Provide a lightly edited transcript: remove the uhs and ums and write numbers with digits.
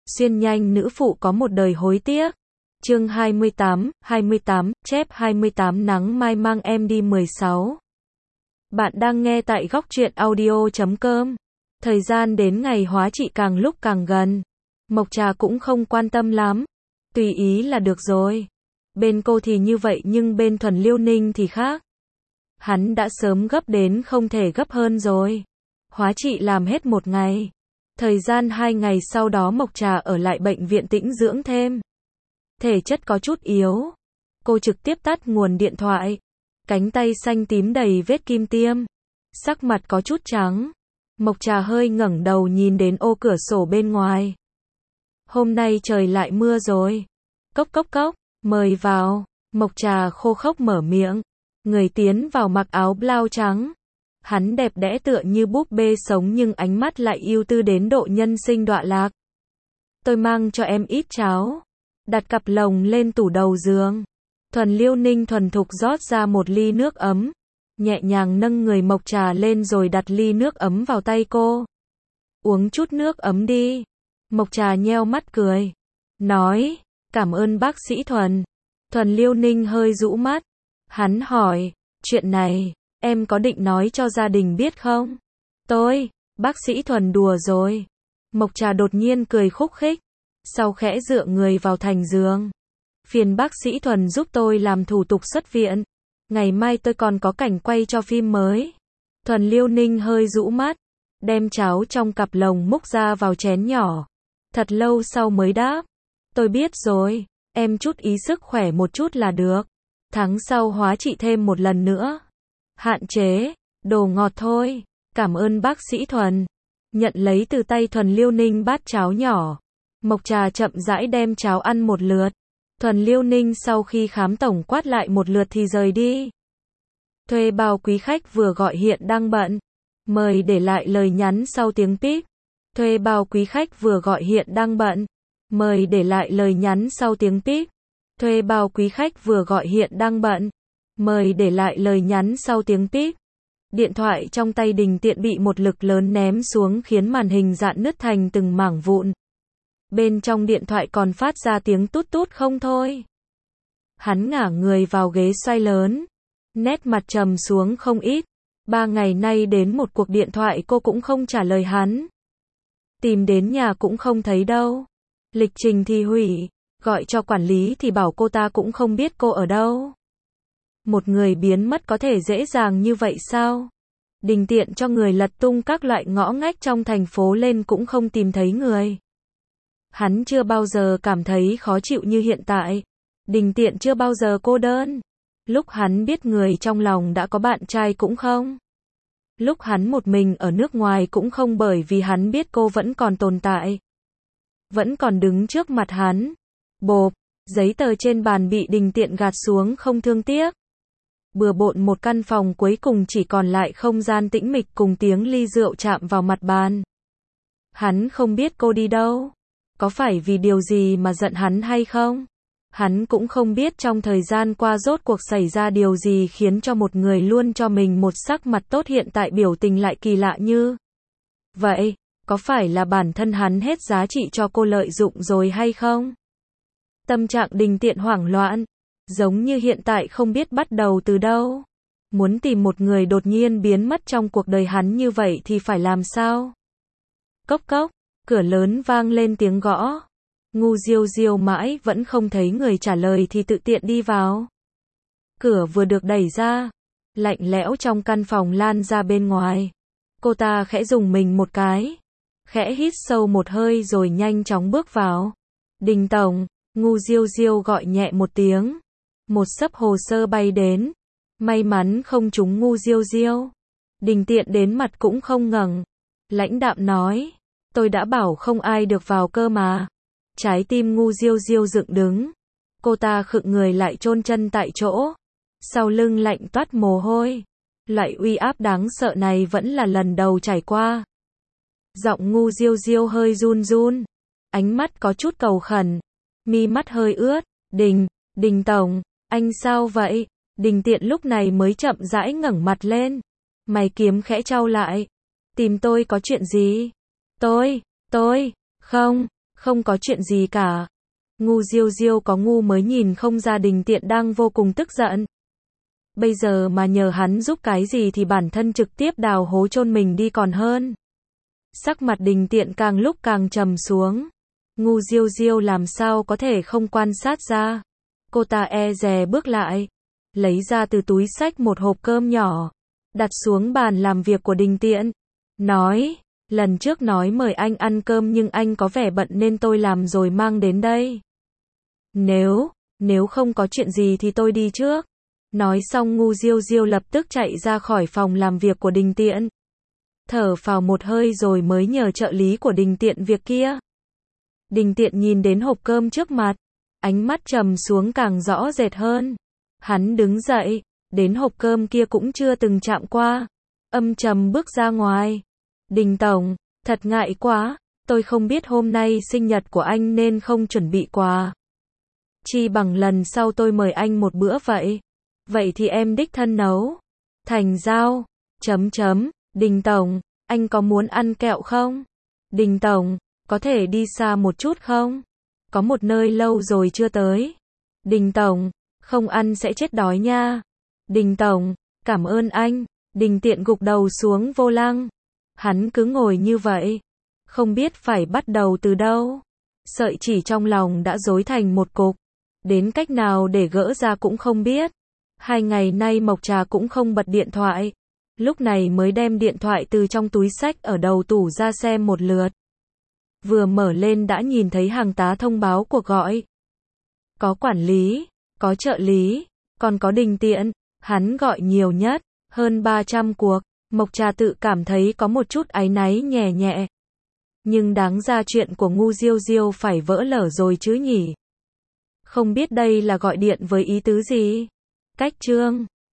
Xuyên nhanh nữ phụ có một đời hối tiếc. Chương 28, chép 28 nắng mai mang em đi 16. Bạn đang nghe tại góc truyện audio.com. Thời gian đến ngày hóa trị càng lúc càng gần. Mộc Trà cũng không quan tâm lắm. Tùy ý là được rồi. Bên cô thì như vậy nhưng bên Thuần Liêu Ninh thì khác. Hắn đã sớm gấp đến không thể gấp hơn rồi. Hóa trị làm hết một ngày. Thời gian 2 ngày sau đó Mộc Trà ở lại bệnh viện tĩnh dưỡng thêm. Thể chất có chút yếu. Cô trực tiếp tắt nguồn điện thoại. Cánh tay xanh tím đầy vết kim tiêm. Sắc mặt có chút trắng. Mộc Trà hơi ngẩng đầu nhìn đến ô cửa sổ bên ngoài. Hôm nay trời lại mưa rồi. Cốc cốc cốc, mời vào. Mộc Trà khô khốc mở miệng. Người tiến vào mặc áo blau trắng. Hắn đẹp đẽ tựa như búp bê sống nhưng ánh mắt lại ưu tư đến độ nhân sinh đọa lạc. Tôi mang cho em ít cháo. Đặt cặp lồng lên tủ đầu giường. Thuần Liêu Ninh thuần thục rót ra một ly nước ấm. Nhẹ nhàng nâng người Mộc Trà lên rồi đặt ly nước ấm vào tay cô. Uống chút nước ấm đi. Mộc Trà nheo mắt cười. Nói, cảm ơn bác sĩ Thuần. Thuần Liêu Ninh hơi rũ mắt. Hắn hỏi, chuyện này, em có định nói cho gia đình biết không? Bác sĩ Thuần đùa rồi. Mộc Trà đột nhiên cười khúc khích. Sau khẽ dựa người vào thành giường. Phiền bác sĩ Thuần giúp tôi làm thủ tục xuất viện. Ngày mai tôi còn có cảnh quay cho phim mới. Thuần Liêu Ninh hơi rũ mắt. Đem cháo trong cặp lồng múc ra vào chén nhỏ. Thật lâu sau mới đáp. Tôi biết rồi, em chút ý sức khỏe một chút là được. Tháng sau hóa trị thêm một lần nữa. Hạn chế, đồ ngọt thôi. Cảm ơn bác sĩ Thuần. Nhận lấy từ tay Thuần Liêu Ninh bát cháo nhỏ. Mộc Trà chậm rãi đem cháo ăn một lượt. Thuần Liêu Ninh sau khi khám tổng quát lại một lượt thì rời đi. Thuê bao quý khách vừa gọi hiện đang bận. Mời để lại lời nhắn sau tiếng píp. Thuê bao quý khách vừa gọi hiện đang bận. Mời để lại lời nhắn sau tiếng píp. Thuê bao quý khách vừa gọi hiện đang bận. Mời để lại lời nhắn sau tiếng píp. Điện thoại trong tay Đình Tiện bị một lực lớn ném xuống khiến màn hình rạn nứt thành từng mảng vụn. Bên trong điện thoại còn phát ra tiếng tút tút không thôi. Hắn ngả người vào ghế xoay lớn. Nét mặt trầm xuống không ít. 3 ngày nay đến một cuộc điện thoại cô cũng không trả lời hắn. Tìm đến nhà cũng không thấy đâu. Lịch trình thì hủy. Gọi cho quản lý thì bảo cô ta cũng không biết cô ở đâu. Một người biến mất có thể dễ dàng như vậy sao? Đình Tiện cho người lật tung các loại ngõ ngách trong thành phố lên cũng không tìm thấy người. Hắn chưa bao giờ cảm thấy khó chịu như hiện tại. Đình Tiện chưa bao giờ cô đơn. Lúc hắn biết người trong lòng đã có bạn trai cũng không. Lúc hắn một mình ở nước ngoài cũng không, bởi vì hắn biết cô vẫn còn tồn tại. Vẫn còn đứng trước mặt hắn. Bộp, giấy tờ trên bàn bị Đình Tiện gạt xuống không thương tiếc. Bừa bộn một căn phòng cuối cùng chỉ còn lại không gian tĩnh mịch cùng tiếng ly rượu chạm vào mặt bàn. Hắn không biết cô đi đâu. Có phải vì điều gì mà giận hắn hay không? Hắn cũng không biết trong thời gian qua rốt cuộc xảy ra điều gì khiến cho một người luôn cho mình một sắc mặt tốt hiện tại biểu tình lại kỳ lạ như vậy. Có phải là bản thân hắn hết giá trị cho cô lợi dụng rồi hay không? Tâm trạng Đình Tiện hoảng loạn. Giống như hiện tại không biết bắt đầu từ đâu. Muốn tìm một người đột nhiên biến mất trong cuộc đời hắn như vậy thì phải làm sao? Cốc cốc, cửa lớn vang lên tiếng gõ. Ngu Diêu Diêu mãi vẫn không thấy người trả lời thì tự tiện đi vào. Cửa vừa được đẩy ra. Lạnh lẽo trong căn phòng lan ra bên ngoài. Cô ta khẽ dùng mình một cái. Khẽ hít sâu một hơi rồi nhanh chóng bước vào. Đình tổng, Ngu Diêu Diêu gọi nhẹ một tiếng. Một xấp hồ sơ bay đến. May mắn không trúng Ngu Diêu Diêu. Đình Tiện đến mặt cũng không ngẩng. Lãnh đạm nói. Tôi đã bảo không ai được vào cơ mà. Trái tim Ngu Diêu Diêu dựng đứng. Cô ta khựng người lại chôn chân tại chỗ. Sau lưng lạnh toát mồ hôi. Loại uy áp đáng sợ này vẫn là lần đầu trải qua. Giọng Ngu Diêu Diêu hơi run run. Ánh mắt có chút cầu khẩn. Mi mắt hơi ướt. Đình tổng, anh sao vậy? Đình Tiện lúc này mới chậm rãi ngẩng mặt lên. Mày kiếm khẽ chau lại. Tìm tôi có chuyện gì? Tôi, Không có chuyện gì cả. Ngu Diêu Diêu có ngu mới nhìn không ra Đình Tiện đang vô cùng tức giận. Bây giờ mà nhờ hắn giúp cái gì thì bản thân trực tiếp đào hố chôn mình đi còn hơn. Sắc mặt Đình Tiện càng lúc càng trầm xuống. Ngu Diêu Diêu làm sao có thể không quan sát ra. Cô ta e dè bước lại, lấy ra từ túi xách một hộp cơm nhỏ, đặt xuống bàn làm việc của Đình Tiện. Nói, lần trước nói mời anh ăn cơm nhưng anh có vẻ bận nên tôi làm rồi mang đến đây. Nếu không có chuyện gì thì tôi đi trước. Nói xong Ngu Diêu Diêu lập tức chạy ra khỏi phòng làm việc của Đình Tiện. Thở phào một hơi rồi mới nhờ trợ lý của Đình Tiện việc kia. Đình Tiện nhìn đến hộp cơm trước mặt, ánh mắt trầm xuống càng rõ rệt hơn. Hắn đứng dậy, đến hộp cơm kia cũng chưa từng chạm qua, âm trầm bước ra ngoài. Đình tổng, thật ngại quá, tôi không biết hôm nay sinh nhật của anh nên không chuẩn bị quà. Chi bằng lần sau tôi mời anh một bữa vậy. Vậy thì em đích thân nấu. Thành giao. Đình tổng, anh có muốn ăn kẹo không? Đình tổng, có thể đi xa một chút không? Có một nơi lâu rồi chưa tới. Đình tổng, không ăn sẽ chết đói nha. Đình tổng, cảm ơn anh. Đình Tiện gục đầu xuống vô lăng. Hắn cứ ngồi như vậy, không biết phải bắt đầu từ đâu. Sợi chỉ trong lòng đã rối thành một cục, đến cách nào để gỡ ra cũng không biết. 2 ngày nay Mộc Trà cũng không bật điện thoại, lúc này mới đem điện thoại từ trong túi xách ở đầu tủ ra xem một lượt. Vừa mở lên đã nhìn thấy hàng tá thông báo cuộc gọi. Có quản lý, có trợ lý, còn có Đình Tiện, hắn gọi nhiều nhất, hơn 300 cuộc. Mộc Trà tự cảm thấy có một chút áy náy nhẹ nhẹ. Nhưng đáng ra chuyện của Ngu Diêu Diêu phải vỡ lở rồi chứ nhỉ. Không biết đây là gọi điện với ý tứ gì? Cách chương